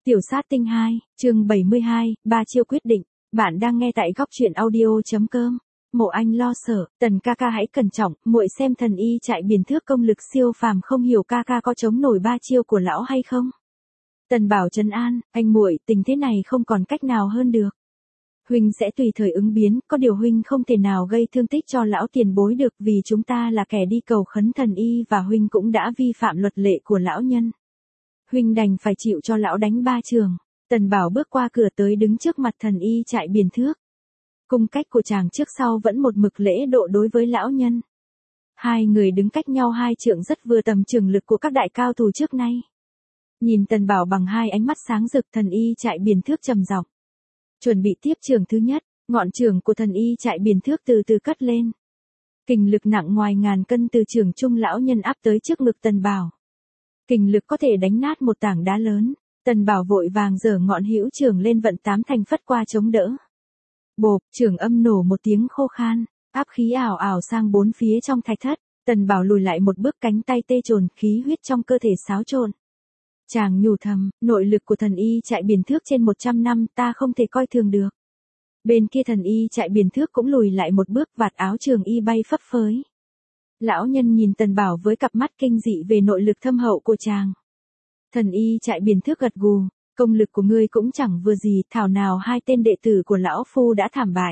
Tiểu sát tinh 2, chương 72, ba chiêu quyết định. Bạn đang nghe tại góc truyện audio.com. Mộ Anh lo sợ, Tần ca ca hãy cẩn trọng, muội xem thần y chạy biển thước công lực siêu phàm, không hiểu ca ca có chống nổi ba chiêu của lão hay không. Tần Bảo trấn an, anh muội, tình thế này không còn cách nào hơn được. Huynh sẽ tùy thời ứng biến, có điều huynh không thể nào gây thương tích cho lão tiền bối được, vì chúng ta là kẻ đi cầu khấn thần y và huynh cũng đã vi phạm luật lệ của lão nhân. Huynh đành phải chịu cho lão đánh ba trường. Tần Bảo bước qua cửa tới đứng trước mặt thần y chạy biển thước. Cung cách của chàng trước sau vẫn một mực lễ độ đối với lão nhân. Hai người đứng cách nhau hai trượng rất vừa tầm trường lực của các đại cao thủ trước nay. Nhìn Tần Bảo bằng hai ánh mắt sáng rực, thần y chạy biển thước trầm giọng. Chuẩn bị tiếp trường thứ nhất, ngọn trường của thần y chạy biển thước từ từ cất lên. Kình lực nặng ngoài ngàn cân từ trường trung lão nhân áp tới trước ngực Tần Bảo. Kình lực có thể đánh nát một tảng đá lớn. Tần Bảo vội vàng giở ngọn hữu trường lên vận tám thành phất qua chống đỡ. Bộp, trường âm nổ một tiếng khô khan, áp khí ảo ảo sang bốn phía trong thạch thất. Tần Bảo lùi lại một bước, cánh tay tê trồn, khí huyết trong cơ thể xáo trộn. Chàng nhủ thầm, nội lực của thần y chạy biển thước trên 100 năm ta không thể coi thường được. Bên kia thần y chạy biển thước cũng lùi lại một bước, vạt áo trường y bay phấp phới. Lão nhân nhìn Tần Bảo với cặp mắt kinh dị về nội lực thâm hậu của chàng. Thần y chạy biển thước gật gù, công lực của ngươi cũng chẳng vừa gì, thảo nào hai tên đệ tử của lão phu đã thảm bại.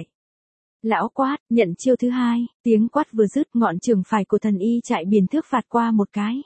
Lão quát, nhận chiêu thứ hai, tiếng quát vừa dứt, ngọn trường phải của thần y chạy biển thước phạt qua một cái.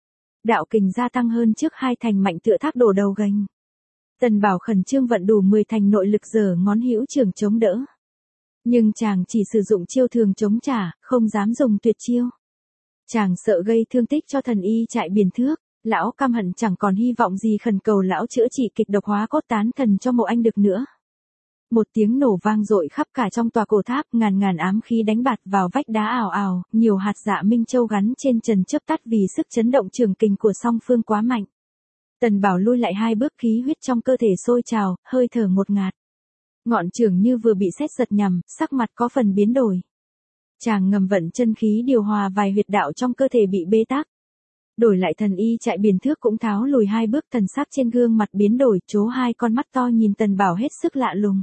Đạo kình gia tăng hơn trước hai thành, mạnh tựa thác đổ đầu gành. Tần Bảo khẩn trương vận đủ 10 thành nội lực, giở ngón hữu trường chống đỡ. Nhưng chàng chỉ sử dụng chiêu thường chống trả, không dám dùng tuyệt chiêu. Chàng sợ gây thương tích cho thần y chạy biển thước. Lão căm hận chẳng còn hy vọng gì, khẩn cầu lão chữa trị kịch độc hóa cốt tán thần cho Mộ Anh được nữa. Một tiếng nổ vang dội khắp cả trong tòa cổ tháp, ngàn ngàn ám khí đánh bạt vào vách đá ảo ảo, nhiều hạt dạ minh châu gắn trên trần chớp tắt vì sức chấn động trường kình của song phương quá mạnh. Tần Bảo lui lại hai bước, khí huyết trong cơ thể sôi trào, hơi thở ngột ngạt. Ngọn trường như vừa bị sét giật nhằm, sắc mặt có phần biến đổi. Chàng ngầm vận chân khí điều hòa vài huyệt đạo trong cơ thể bị bế tắc. Đổi lại thần y chạy biển thước cũng tháo lùi hai bước, thần sắc trên gương mặt biến đổi, trố hai con mắt to nhìn Tần Bảo hết sức lạ lùng.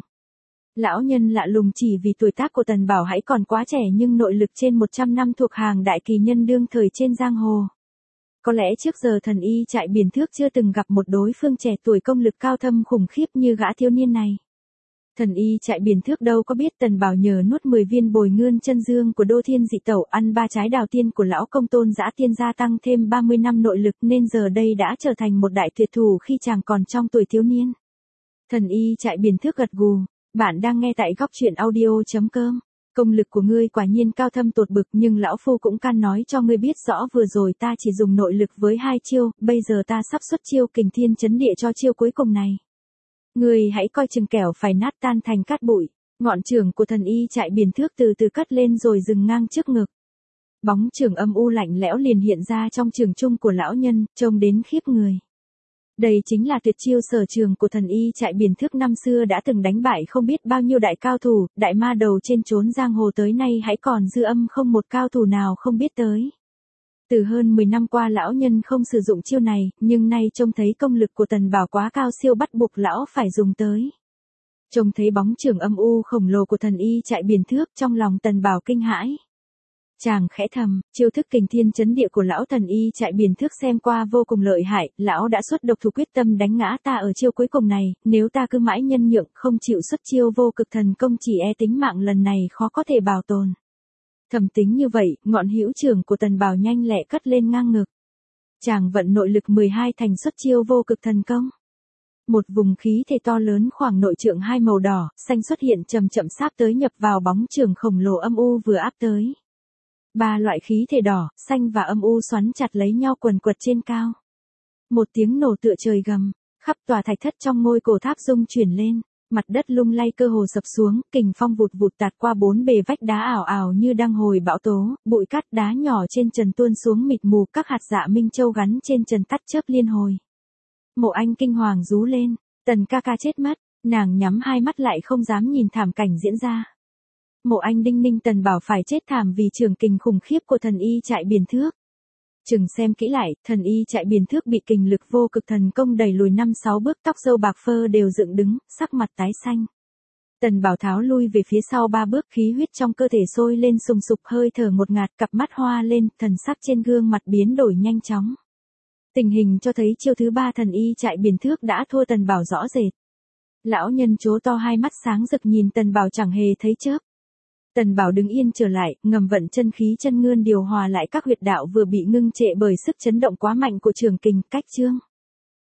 Lão nhân lạ lùng chỉ vì tuổi tác của Tần Bảo hãy còn quá trẻ, nhưng nội lực trên 100 năm thuộc hàng đại kỳ nhân đương thời trên giang hồ. Có lẽ trước giờ thần y chạy biển thước chưa từng gặp một đối phương trẻ tuổi công lực cao thâm khủng khiếp như gã thiếu niên này. Thần y chạy biển thước đâu có biết Tần Bảo nhờ nuốt 10 viên bồi ngươn chân dương của Đô Thiên Dị Tẩu, ăn 3 trái đào tiên của lão công tôn dã tiên, gia tăng thêm 30 năm nội lực, nên giờ đây đã trở thành một đại tuyệt thủ khi chàng còn trong tuổi thiếu niên. Thần y chạy biển thước gật gù, bạn đang nghe tại góc truyện audio.com. Công lực của ngươi quả nhiên cao thâm tột bực, nhưng lão phu cũng can nói cho ngươi biết rõ, vừa rồi ta chỉ dùng nội lực với 2 chiêu, bây giờ ta sắp xuất chiêu kình thiên chấn địa cho chiêu cuối cùng này. Ngươi hãy coi chừng kẻo phải nát tan thành cát bụi. Ngọn trường của thần y chạy biển thước từ từ cất lên rồi dừng ngang trước ngực. Bóng trường âm u lạnh lẽo liền hiện ra trong trường trung của lão nhân, trông đến khiếp người. Đây chính là tuyệt chiêu sở trường của thần y chạy biển thước, năm xưa đã từng đánh bại không biết bao nhiêu đại cao thủ, đại ma đầu trên chốn giang hồ, tới nay hãy còn dư âm không một cao thủ nào không biết tới. Từ hơn 10 năm qua lão nhân không sử dụng chiêu này, nhưng nay trông thấy công lực của Tần Bảo quá cao siêu, bắt buộc lão phải dùng tới. Trông thấy bóng trường âm u khổng lồ của thần y chạy biển thước, trong lòng Tần Bảo kinh hãi. Chàng khẽ thầm, chiêu thức kình thiên chấn địa của lão thần y chạy biển thước xem qua vô cùng lợi hại, lão đã xuất độc thủ quyết tâm đánh ngã ta ở chiêu cuối cùng này, nếu ta cứ mãi nhân nhượng không chịu xuất chiêu vô cực thần công, chỉ e tính mạng lần này khó có thể bảo tồn. Thầm tính như vậy, ngọn hữu trường của Tần Bảo nhanh lẹ cất lên ngang ngực. Chàng vận nội lực 12 thành xuất chiêu vô cực thần công. Một vùng khí thể to lớn khoảng nội trượng, hai màu đỏ, xanh xuất hiện chậm chậm sáp tới, nhập vào bóng trường khổng lồ âm u vừa áp tới. 3 loại khí thể đỏ, xanh và âm u xoắn chặt lấy nhau quần quật trên cao. Một tiếng nổ tựa trời gầm, khắp tòa thạch thất trong ngôi cổ tháp rung chuyển lên. Mặt đất lung lay cơ hồ sập xuống, kình phong vụt vụt tạt qua bốn bề vách đá ảo ảo như đang hồi bão tố, bụi cát đá nhỏ trên trần tuôn xuống mịt mù, các hạt dạ minh châu gắn trên trần tắt chớp liên hồi. Mộ Anh kinh hoàng rú lên, Tần ca ca chết mất, nàng nhắm hai mắt lại không dám nhìn thảm cảnh diễn ra. Mộ Anh đinh ninh Tần Bảo phải chết thảm vì trường kình khủng khiếp của thần y chạy biển thước. Chừng xem kỹ lại, thần y chạy biển thước bị kình lực vô cực thần công đẩy lùi 5-6 bước, tóc râu bạc phơ đều dựng đứng, sắc mặt tái xanh. Tần Bảo Tháo lui về phía sau 3 bước, khí huyết trong cơ thể sôi lên sùng sục, hơi thở ngột ngạt, cặp mắt hoa lên, thần sắc trên gương mặt biến đổi nhanh chóng. Tình hình cho thấy chiêu thứ 3 thần y chạy biển thước đã thua Tần Bảo rõ rệt. Lão nhân trố to hai mắt sáng rực nhìn Tần Bảo chẳng hề thấy chớp. Tần Bảo đứng yên trở lại, ngầm vận chân khí chân ngươn điều hòa lại các huyệt đạo vừa bị ngưng trệ bởi sức chấn động quá mạnh của trường kình. Cách chương